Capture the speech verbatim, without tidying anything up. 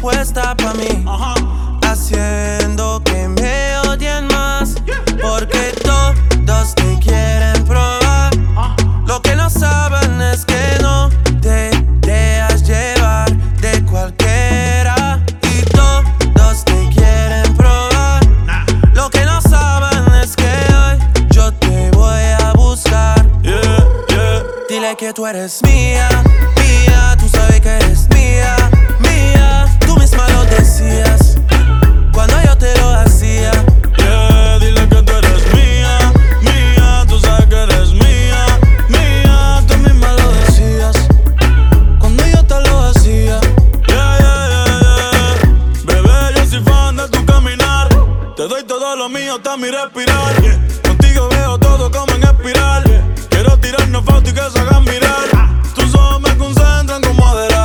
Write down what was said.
puesta pa' mí, uh-huh. Haciendo que me odien más, yeah, yeah, porque yeah. Todos te quieren probar, uh. Lo que no saben es que no te dejas llevar de cualquiera. Y todos te quieren probar, nah. Lo que no saben es que hoy yo te voy a buscar, yeah, yeah. Dile que tú eres mía, mía, tú sabes que eres mía, mía, tú misma lo decías cuando yo te lo hacía. Yeah, dile que tú eres mía, mía, tú sabes que eres mía, mía, tú misma lo decías cuando yo te lo hacía. Yeah, yeah, yeah, yeah. Bebé, yo soy fan de tu caminar, te doy todo lo mío hasta mi respirar, yeah. Contigo veo todo como en espiral, yeah. Quiero tirarnos fotos y que se hagan mirar, tus ojos me concentran como adelante.